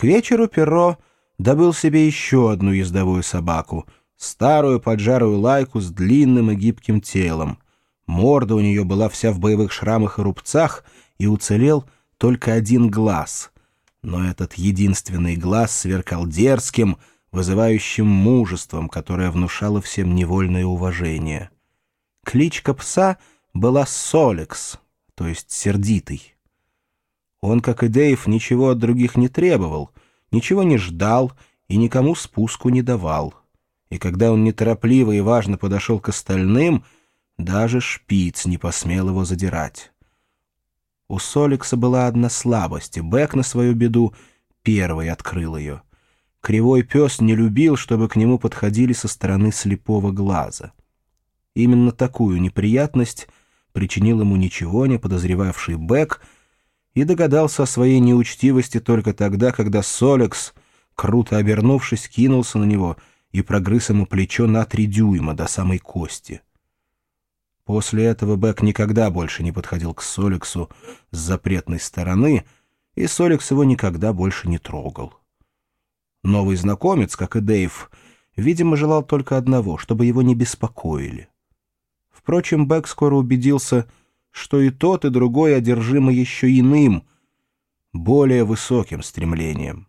К вечеру Перро добыл себе еще одну ездовую собаку, старую поджарую лайку с длинным и гибким телом. Морда у нее была вся в боевых шрамах и рубцах, и уцелел только один глаз. Но этот единственный глаз сверкал дерзким, вызывающим мужеством, которое внушало всем невольное уважение. Кличка пса была Солекс, то есть сердитый. Он, как и Дэйв, ничего от других не требовал, ничего не ждал и никому спуску не давал. И когда он неторопливо и важно подошел к остальным, даже шпиц не посмел его задирать. У Солекса была одна слабость, и Бэк на свою беду первый открыл ее. Кривой пес не любил, чтобы к нему подходили со стороны слепого глаза. Именно такую неприятность причинил ему ничего не подозревавший Бэк и догадался о своей неучтивости только тогда, когда Солекс, круто обернувшись, кинулся на него и прогрыз ему плечо на 3 дюйма до самой кости. После этого Бэк никогда больше не подходил к Солексу с запретной стороны, и Солекс его никогда больше не трогал. Новый знакомец, как и Дэйв, видимо, желал только одного, чтобы его не беспокоили. Впрочем, Бэк скоро убедился, что и тот, и другой одержимы еще иным, более высоким стремлением.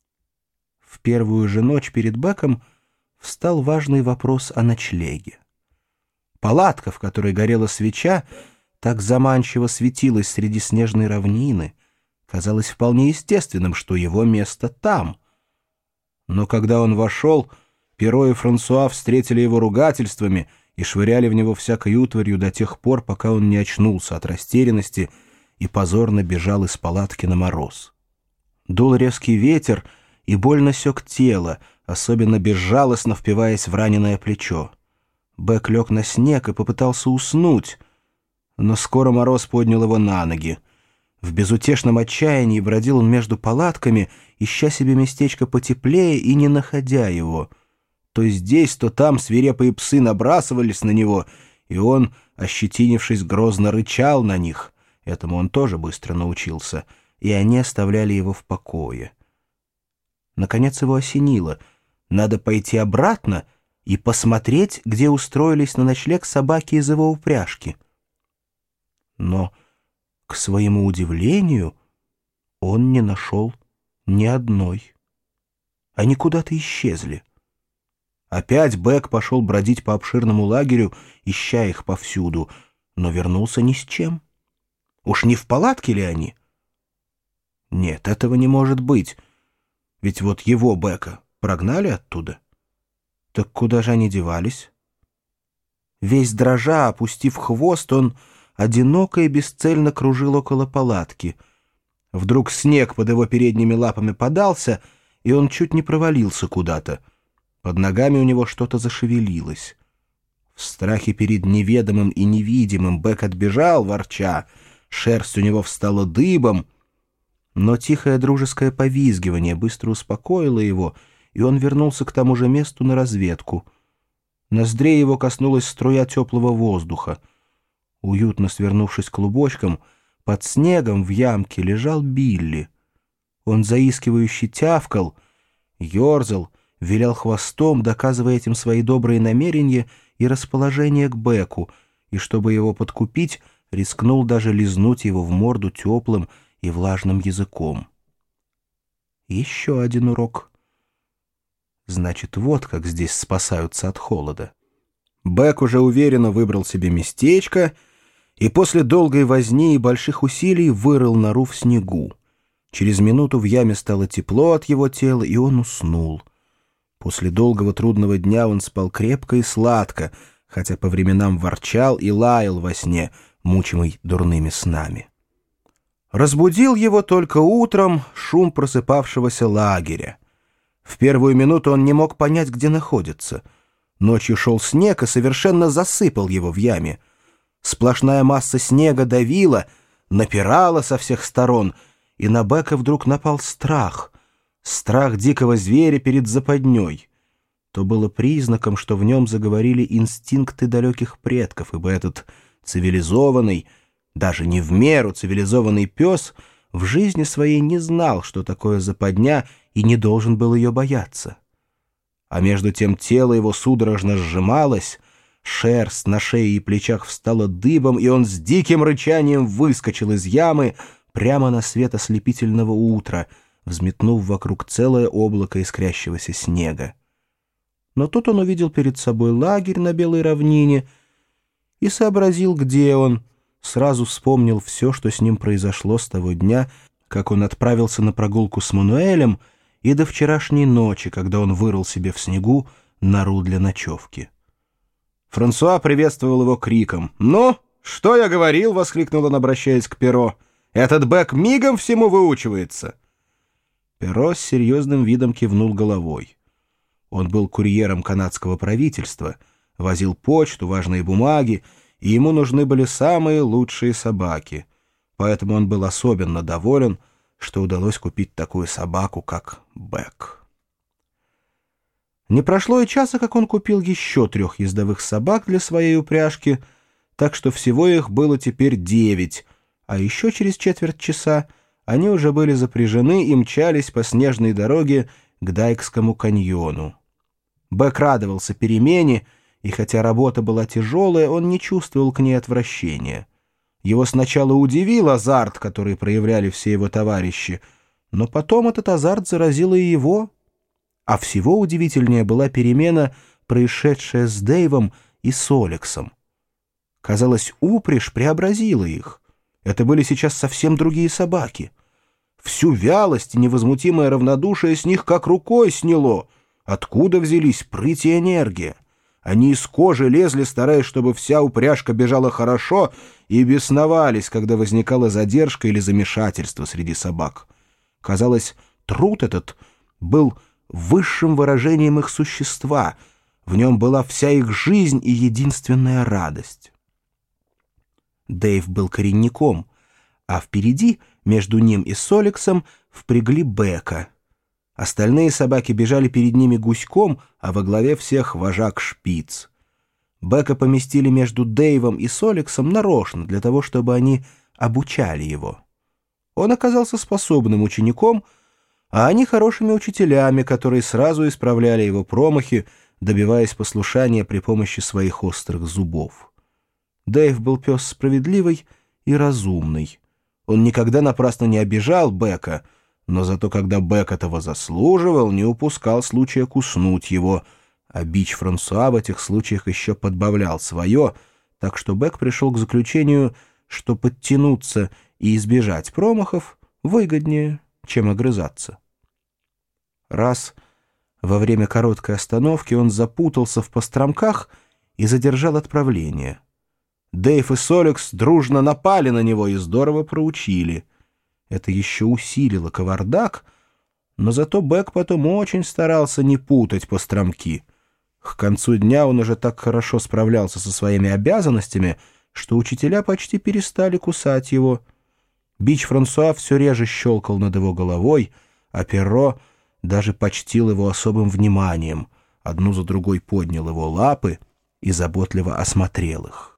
В первую же ночь перед Бэком встал важный вопрос о ночлеге. Палатка, в которой горела свеча, так заманчиво светилась среди снежной равнины, казалось вполне естественным, что его место там. Но когда он вошел, Перро и Франсуа встретили его ругательствами и швыряли в него всякой утварью до тех пор, пока он не очнулся от растерянности и позорно бежал из палатки на мороз. Дул резкий ветер и больно сёк тело, особенно безжалостно впиваясь в раненое плечо. Бэк лег на снег и попытался уснуть, но скоро мороз поднял его на ноги. В безутешном отчаянии бродил он между палатками, ища себе местечко потеплее и не находя его. То здесь, то там свирепые псы набрасывались на него, и он, ощетинившись, грозно рычал на них. Этому он тоже быстро научился, и они оставляли его в покое. Наконец его осенило. Надо пойти обратно и посмотреть, где устроились на ночлег собаки из его упряжки. Но, к своему удивлению, он не нашел ни одной. Они куда-то исчезли. Опять Бэк пошел бродить по обширному лагерю, ища их повсюду, но вернулся ни с чем. Уж не в палатке ли они? Нет, этого не может быть, ведь вот его, Бэка, прогнали оттуда. Так куда же они девались? Весь дрожа, опустив хвост, он одиноко и бесцельно кружил около палатки. Вдруг снег под его передними лапами подался, и он чуть не провалился куда-то. Под ногами у него что-то зашевелилось. В страхе перед неведомым и невидимым Бэк отбежал, ворча, шерсть у него встала дыбом, но тихое дружеское повизгивание быстро успокоило его, и он вернулся к тому же месту на разведку. Ноздрей его коснулась струя теплого воздуха. Уютно свернувшись клубочком, под снегом в ямке лежал Билли. Он заискивающе тявкал, ерзал, вилял хвостом, доказывая этим свои добрые намерения и расположение к Бэку, и, чтобы его подкупить, рискнул даже лизнуть его в морду теплым и влажным языком. Еще один урок. Значит, вот как здесь спасаются от холода. Бэк уже уверенно выбрал себе местечко и после долгой возни и больших усилий вырыл нору в снегу. Через минуту в яме стало тепло от его тела, и он уснул. После долгого трудного дня он спал крепко и сладко, хотя по временам ворчал и лаял во сне, мучимый дурными снами. Разбудил его только утром шум просыпавшегося лагеря. В первую минуту он не мог понять, где находится. Ночью шел снег и совершенно засыпал его в яме. Сплошная масса снега давила, напирала со всех сторон, и на Бэка вдруг напал страх. Страх дикого зверя перед западней. То было признаком, что в нем заговорили инстинкты далеких предков, ибо этот цивилизованный, даже не в меру цивилизованный пес в жизни своей не знал, что такое западня, и не должен был ее бояться. А между тем тело его судорожно сжималось, шерсть на шее и плечах встала дыбом, и он с диким рычанием выскочил из ямы прямо на свет ослепительного утра, взметнув вокруг целое облако искрящегося снега. Но тут он увидел перед собой лагерь на белой равнине и сообразил, где он, сразу вспомнил все, что с ним произошло с того дня, как он отправился на прогулку с Мануэлем, и до вчерашней ночи, когда он вырыл себе в снегу нору для ночевки. Франсуа приветствовал его криком. «Ну, что я говорил?» — воскликнул он, обращаясь к Перро. «Этот Бек мигом всему выучивается!» Перро с серьезным видом кивнул головой. Он был курьером канадского правительства, возил почту, важные бумаги, и ему нужны были самые лучшие собаки. Поэтому он был особенно доволен, что удалось купить такую собаку, как Бек. Не прошло и часа, как он купил еще 3 ездовых собак для своей упряжки, так что всего их было теперь 9, а еще через четверть часа они уже были запряжены и мчались по снежной дороге к Дайкскому каньону. Бек радовался перемене, и хотя работа была тяжелая, он не чувствовал к ней отвращения. Его сначала удивил азарт, который проявляли все его товарищи, но потом этот азарт заразил и его. А всего удивительнее была перемена, происшедшая с Дэйвом и с Олексом. Казалось, упряжь преобразила их. Это были сейчас совсем другие собаки. Всю вялость и невозмутимое равнодушие с них как рукой сняло. Откуда взялись прыть и энергия? Они из кожи лезли, стараясь, чтобы вся упряжка бежала хорошо, и бесновались, когда возникала задержка или замешательство среди собак. Казалось, труд этот был высшим выражением их существа, в нем была вся их жизнь и единственная радость. Дэйв был коренником, а впереди, между ним и Соликсом, впрягли Бека. Остальные собаки бежали перед ними гуськом, а во главе всех вожак Шпиц. Бека поместили между Дэйвом и Соликсом нарочно, для того, чтобы они обучали его. Он оказался способным учеником, а они хорошими учителями, которые сразу исправляли его промахи, добиваясь послушания при помощи своих острых зубов. Дэйв был пес справедливый и разумный. Он никогда напрасно не обижал Бека, но зато когда Бек этого заслуживал, не упускал случая куснуть его, а бич Франсуа в этих случаях еще подбавлял свое, так что Бек пришел к заключению, что подтянуться и избежать промахов выгоднее, чем огрызаться. Раз во время короткой остановки он запутался в постромках и задержал отправление. Дэйв и Соликс дружно напали на него и здорово проучили. Это еще усилило кавардак, но зато Бек потом очень старался не путать постромки. К концу дня он уже так хорошо справлялся со своими обязанностями, что учителя почти перестали кусать его. Бич Франсуа все реже щелкал над его головой, а Перро даже почтил его особым вниманием, одну за другой поднял его лапы и заботливо осмотрел их.